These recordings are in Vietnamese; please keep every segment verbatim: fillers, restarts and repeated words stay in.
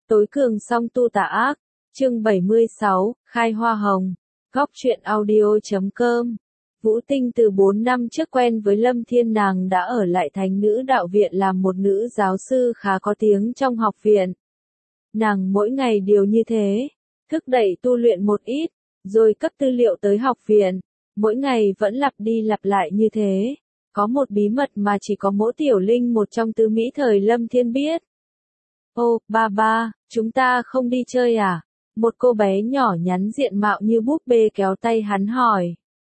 Tối cường song tu tà ác, chương bảy mươi sáu, khai hoa hồng, góc truyện audio.com. Vũ Tinh từ bốn năm trước quen với Lâm Thiên, nàng đã ở lại Thánh Nữ Đạo Viện làm một nữ giáo sư khá có tiếng trong học viện. Nàng mỗi ngày đều như thế, thức dậy tu luyện một ít, rồi cấp tư liệu tới học viện, mỗi ngày vẫn lặp đi lặp lại như thế. Có một bí mật mà chỉ có mỗi Tiểu Linh một trong tứ Mỹ thời Lâm Thiên biết. Ô, ba ba, chúng ta không đi chơi à? Một cô bé nhỏ nhắn diện mạo như búp bê kéo tay hắn hỏi.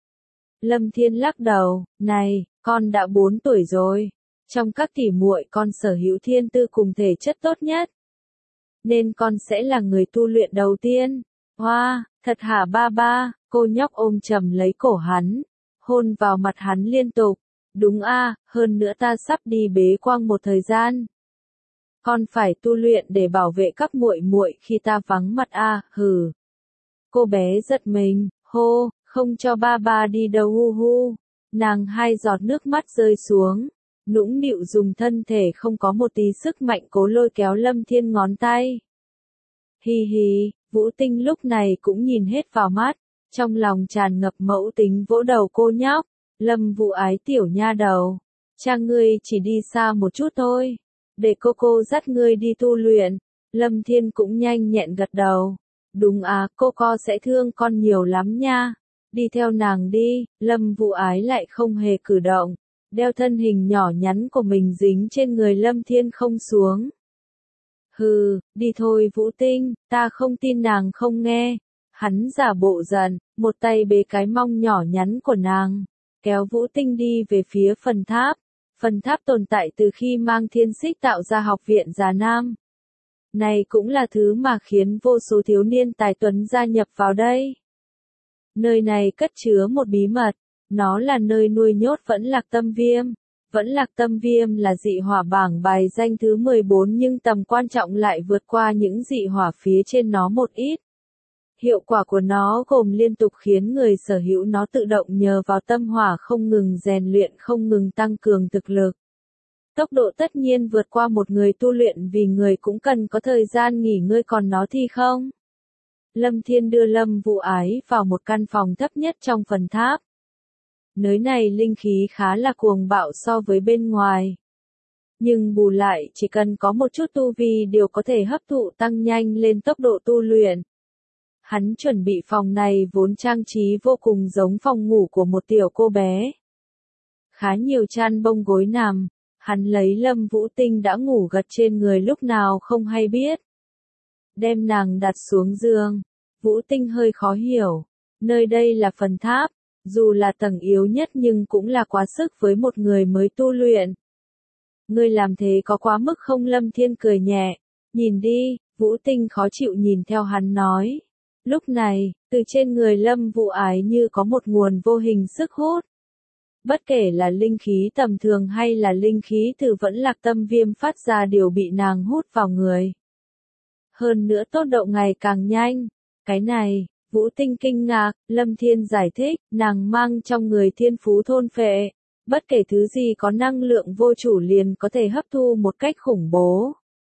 Lâm Thiên lắc đầu, này, con đã bốn tuổi rồi. Trong các tỉ muội con sở hữu thiên tư cùng thể chất tốt nhất. Nên con sẽ là người tu luyện đầu tiên. Hoa, wow, thật hả ba ba? Cô nhóc ôm chầm lấy cổ hắn, hôn vào mặt hắn liên tục. Đúng a, à, hơn nữa ta sắp đi bế quang một thời gian. Con phải tu luyện để bảo vệ các muội muội khi ta vắng mặt a, à, hừ. Cô bé giật mình, hô, không cho ba ba đi đâu hu hu. Nàng hai giọt nước mắt rơi xuống, nũng nịu dùng thân thể không có một tí sức mạnh cố lôi kéo Lâm Thiên ngón tay. Hi hi, Vũ Tinh lúc này cũng nhìn hết vào mắt, trong lòng tràn ngập mẫu tính vỗ đầu cô nhóc. Lâm Vũ Ái tiểu nha đầu, cha ngươi chỉ đi xa một chút thôi, để cô cô dắt ngươi đi tu luyện. Lâm Thiên cũng nhanh nhẹn gật đầu. Đúng à, cô cô sẽ thương con nhiều lắm nha. Đi theo nàng đi. Lâm Vũ Ái lại không hề cử động, đeo thân hình nhỏ nhắn của mình dính trên người Lâm Thiên không xuống. Hừ, đi thôi Vũ Tinh, ta không tin nàng không nghe. Hắn giả bộ giận, một tay bế cái mông nhỏ nhắn của nàng, kéo Vũ Tinh đi về phía phần tháp. Phần tháp tồn tại từ khi Mang Thiên Xích tạo ra học viện Già Nam. Này cũng là thứ mà khiến vô số thiếu niên tài tuấn gia nhập vào đây. Nơi này cất chứa một bí mật, nó là nơi nuôi nhốt Vẫn Lạc Tâm Viêm. Vẫn Lạc Tâm Viêm là dị hỏa bảng bài danh thứ mười bốn nhưng tầm quan trọng lại vượt qua những dị hỏa phía trên nó một ít. Hiệu quả của nó gồm liên tục khiến người sở hữu nó tự động nhờ vào tâm hỏa không ngừng rèn luyện, không ngừng tăng cường thực lực. Tốc độ tất nhiên vượt qua một người tu luyện vì người cũng cần có thời gian nghỉ ngơi, còn nó thì không. Lâm Thiên đưa Lâm Vũ Ái vào một căn phòng thấp nhất trong phần tháp. Nơi này linh khí khá là cuồng bạo so với bên ngoài. Nhưng bù lại chỉ cần có một chút tu vi đều có thể hấp thụ tăng nhanh lên tốc độ tu luyện. Hắn chuẩn bị phòng này vốn trang trí vô cùng giống phòng ngủ của một tiểu cô bé. Khá nhiều chăn bông gối nằm, hắn lấy Lâm Vũ Tinh đã ngủ gật trên người lúc nào không hay biết. Đem nàng đặt xuống giường, Vũ Tinh hơi khó hiểu, nơi đây là phần tháp, dù là tầng yếu nhất nhưng cũng là quá sức với một người mới tu luyện. Ngươi làm thế có quá mức không? Lâm Thiên cười nhẹ, nhìn đi. Vũ Tinh khó chịu nhìn theo hắn nói. Lúc này, từ trên người Lâm Vũ Ái như có một nguồn vô hình sức hút. Bất kể là linh khí tầm thường hay là linh khí từ Vẫn Lạc Tâm Viêm phát ra đều bị nàng hút vào người. Hơn nữa tốc độ ngày càng nhanh. Cái này, Vũ Tinh kinh ngạc. Lâm Thiên giải thích, nàng mang trong người thiên phú thôn phệ. Bất kể thứ gì có năng lượng vô chủ liền có thể hấp thu một cách khủng bố.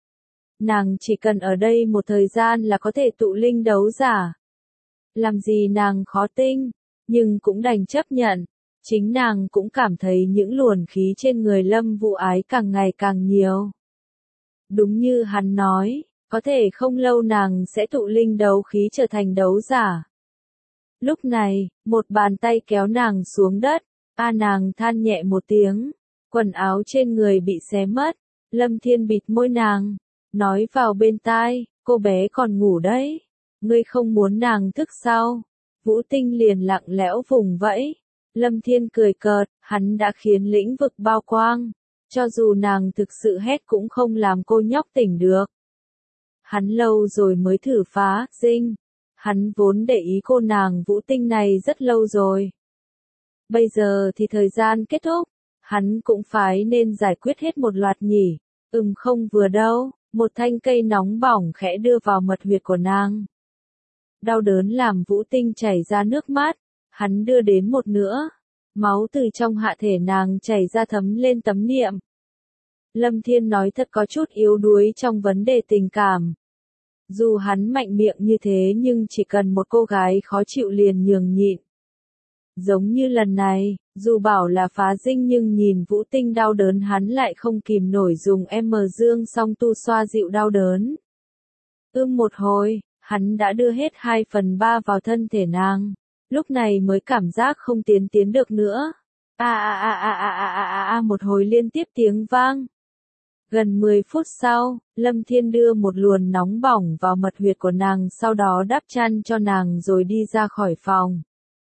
Nàng chỉ cần ở đây một thời gian là có thể tụ linh đấu giả. Làm gì nàng khó tin, nhưng cũng đành chấp nhận. Chính nàng cũng cảm thấy những luồng khí trên người Lâm Vũ Ái càng ngày càng nhiều. Đúng như hắn nói, có thể không lâu nàng sẽ tụ linh đấu khí trở thành đấu giả. Lúc này, một bàn tay kéo nàng xuống đất, a nàng than nhẹ một tiếng, quần áo trên người bị xé mất. Lâm Thiên bịt môi nàng, nói vào bên tai, cô bé còn ngủ đấy, ngươi không muốn nàng thức sao? Vũ Tinh liền lặng lẽo vùng vẫy. Lâm Thiên cười cợt, hắn đã khiến lĩnh vực bao quang, cho dù nàng thực sự hét cũng không làm cô nhóc tỉnh được. Hắn lâu rồi mới thử phá dinh, hắn vốn để ý cô nàng Vũ Tinh này rất lâu rồi. Bây giờ thì thời gian kết thúc, hắn cũng phải nên giải quyết hết một loạt nhỉ. Ừm không vừa đâu. Một thanh cây nóng bỏng khẽ đưa vào mật huyệt của nàng. Đau đớn làm Vũ Tinh chảy ra nước mắt, hắn đưa đến một nửa. Máu từ trong hạ thể nàng chảy ra thấm lên tấm niệm. Lâm Thiên nói thật có chút yếu đuối trong vấn đề tình cảm. Dù hắn mạnh miệng như thế nhưng chỉ cần một cô gái khó chịu liền nhường nhịn. Giống như lần này, dù bảo là phá dinh nhưng nhìn Vũ Tinh đau đớn hắn lại không kìm nổi dùng M dương song tu xoa dịu đau đớn. Ưm một hồi, hắn đã đưa hết hai phần ba vào thân thể nàng, lúc này mới cảm giác không tiến tiến được nữa. A a a a a a a a a một hồi liên tiếp tiếng vang. Gần mười phút sau, Lâm Thiên đưa một luồn nóng bỏng vào mật huyệt của nàng sau đó đắp chăn cho nàng rồi đi ra khỏi phòng.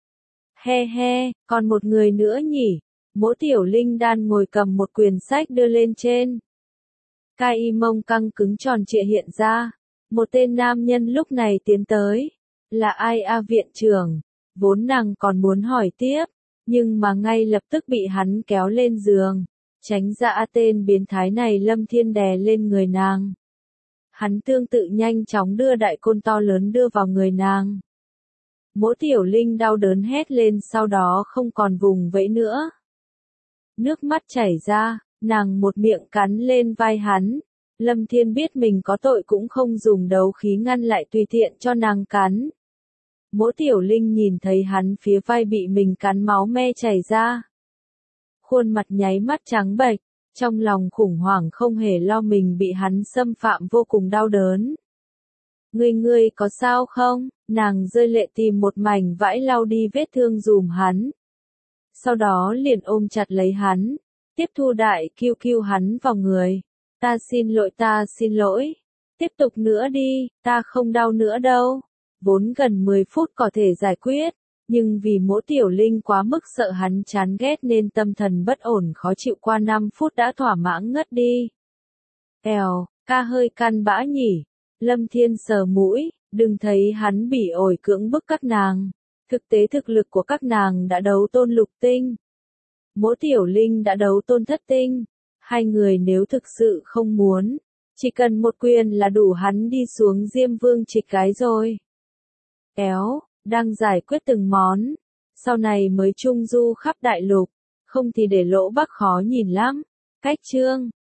He he, còn một người nữa nhỉ? Mỗ Tiểu Linh đan ngồi cầm một quyển sách đưa lên trên. Cai y mông căng cứng tròn trịa hiện ra. Một tên nam nhân lúc này tiến tới. Là ai a viện trưởng? Vốn nàng còn muốn hỏi tiếp, nhưng mà ngay lập tức bị hắn kéo lên giường. Tránh ra tên biến thái này Lâm Thiên đè lên người nàng. Hắn tương tự nhanh chóng đưa đại côn to lớn đưa vào người nàng. Mỗ Tiểu Linh đau đớn hét lên sau đó không còn vùng vẫy nữa. Nước mắt chảy ra, nàng một miệng cắn lên vai hắn. Lâm Thiên biết mình có tội cũng không dùng đấu khí ngăn lại tùy tiện cho nàng cắn. Mỗ Tiểu Linh nhìn thấy hắn phía vai bị mình cắn máu me chảy ra. Khuôn mặt nháy mắt trắng bệch, trong lòng khủng hoảng không hề lo mình bị hắn xâm phạm vô cùng đau đớn. Ngươi ngươi có sao không? Nàng rơi lệ tìm một mảnh vải lau đi vết thương dùm hắn. Sau đó liền ôm chặt lấy hắn, tiếp thu đại kiêu kiêu hắn vào người. Ta xin lỗi ta xin lỗi. Tiếp tục nữa đi, ta không đau nữa đâu. Vốn gần mười phút có thể giải quyết, nhưng vì Mỗ Tiểu Linh quá mức sợ hắn chán ghét nên tâm thần bất ổn khó chịu qua năm phút đã thỏa mãn ngất đi. Èo, ca hơi căn bã nhỉ. Lâm Thiên sờ mũi, đừng thấy hắn bỉ ổi cưỡng bức các nàng. Thực tế thực lực của các nàng đã đấu tôn lục tinh. Mỗ Tiểu Linh đã đấu tôn thất tinh. Hai người nếu thực sự không muốn, chỉ cần một quyền là đủ hắn đi xuống Diêm Vương trịch cái rồi. Kéo, đang giải quyết từng món. Sau này mới trung du khắp đại lục. Không thì để lỗ bắc khó nhìn lắm. Cách chương.